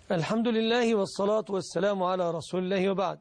الحمد لله والصلاة والسلام على رسول الله وبعد.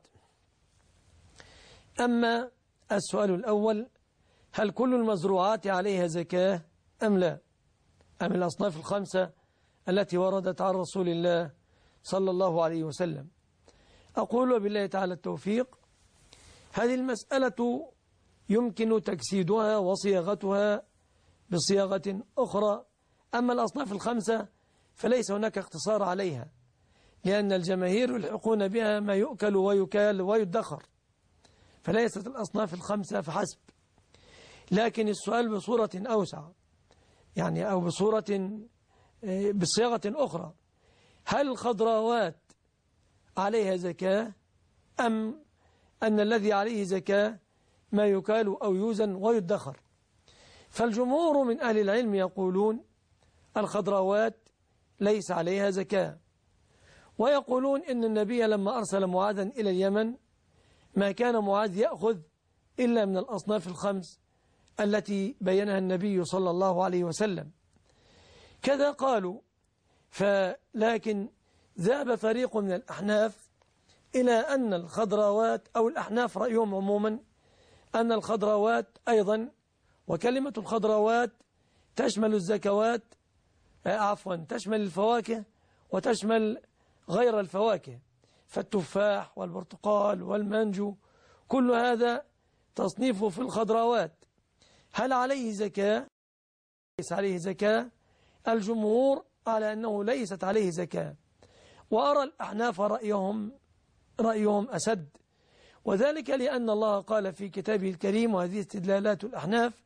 أما السؤال الأول: هل كل المزروعات عليها زكاة أم لا؟ أم الأصناف الخمسة التي وردت عن رسول الله صلى الله عليه وسلم؟ أقول وبالله تعالى التوفيق: هذه المسألة يمكن تجسيدها وصياغتها بصياغة أخرى. أما الأصناف الخمسة فليس هناك اقتصار عليها، لأن الجماهير يلحقون بها ما يؤكل ويكال ويدخر، فليست الأصناف الخمسة فحسب. لكن السؤال بصورة أوسع، يعني أو بصياغة أخرى: هل الخضروات عليها زكاة أم أن الذي عليه زكاة ما يكال أو يوزن ويدخر؟ فالجمهور من أهل العلم يقولون الخضروات ليس عليها زكاة، ويقولون إن النبي لما أرسل معاذا إلى اليمن ما كان معاذ يأخذ إلا من الأصناف الخمس التي بينها النبي صلى الله عليه وسلم. كذا قالوا. لكن ذهب فريق من الأحناف إلى أن الخضروات، أو الأحناف رأيهم عموما أن الخضروات أيضا، وكلمة الخضروات تشمل الزكوات، تشمل الفواكه وتشمل غير الفواكه، فالتفاح والبرتقال والمانجو كل هذا تصنيفه في الخضروات. هل عليه زكاة؟ ليس عليه زكاة. الجمهور على أنه ليست عليه زكاة، وأرى الأحناف رأيهم أسد، وذلك لأن الله قال في كتابه الكريم، وهذه استدلالات الأحناف.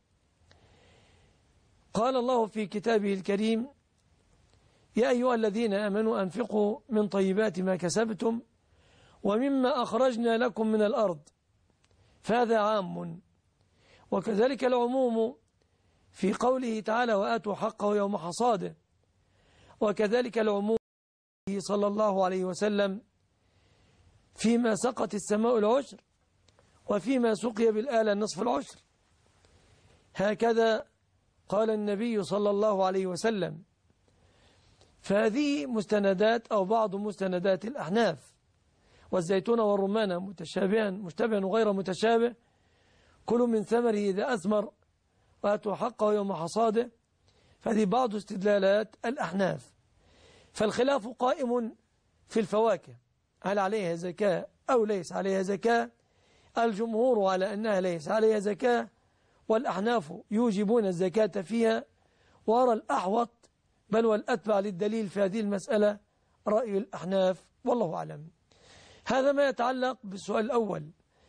قال الله في كتابه الكريم: يا أيها الذين آمنوا أنفقوا من طيبات ما كسبتم ومما أخرجنا لكم من الأرض. فهذا عام. وكذلك العموم في قوله تعالى: وآتوا حقه يوم حصاده. وكذلك العموم صلى الله عليه وسلم فيما سقت السماء العشر، وفيما سقي بالآلة نصف العشر. هكذا قال النبي صلى الله عليه وسلم. فهذه مستندات أو بعض مستندات الأحناف. والزيتون والرمان مشتبه وغير متشابه، كلوا من ثمره إذا أثمر وآتوا حقه يوم حصاده. فهذه بعض استدلالات الأحناف. فالخلاف قائم في الفواكه: هل عليها زكاة أو ليس عليها زكاة؟ الجمهور على أنها ليس عليها زكاة، والأحناف يوجبون الزكاة فيها. وأرى الأحوط بل والأتبع للدليل في هذه المسألة رأي الأحناف، والله أعلم. هذا ما يتعلق بالسؤال الأول.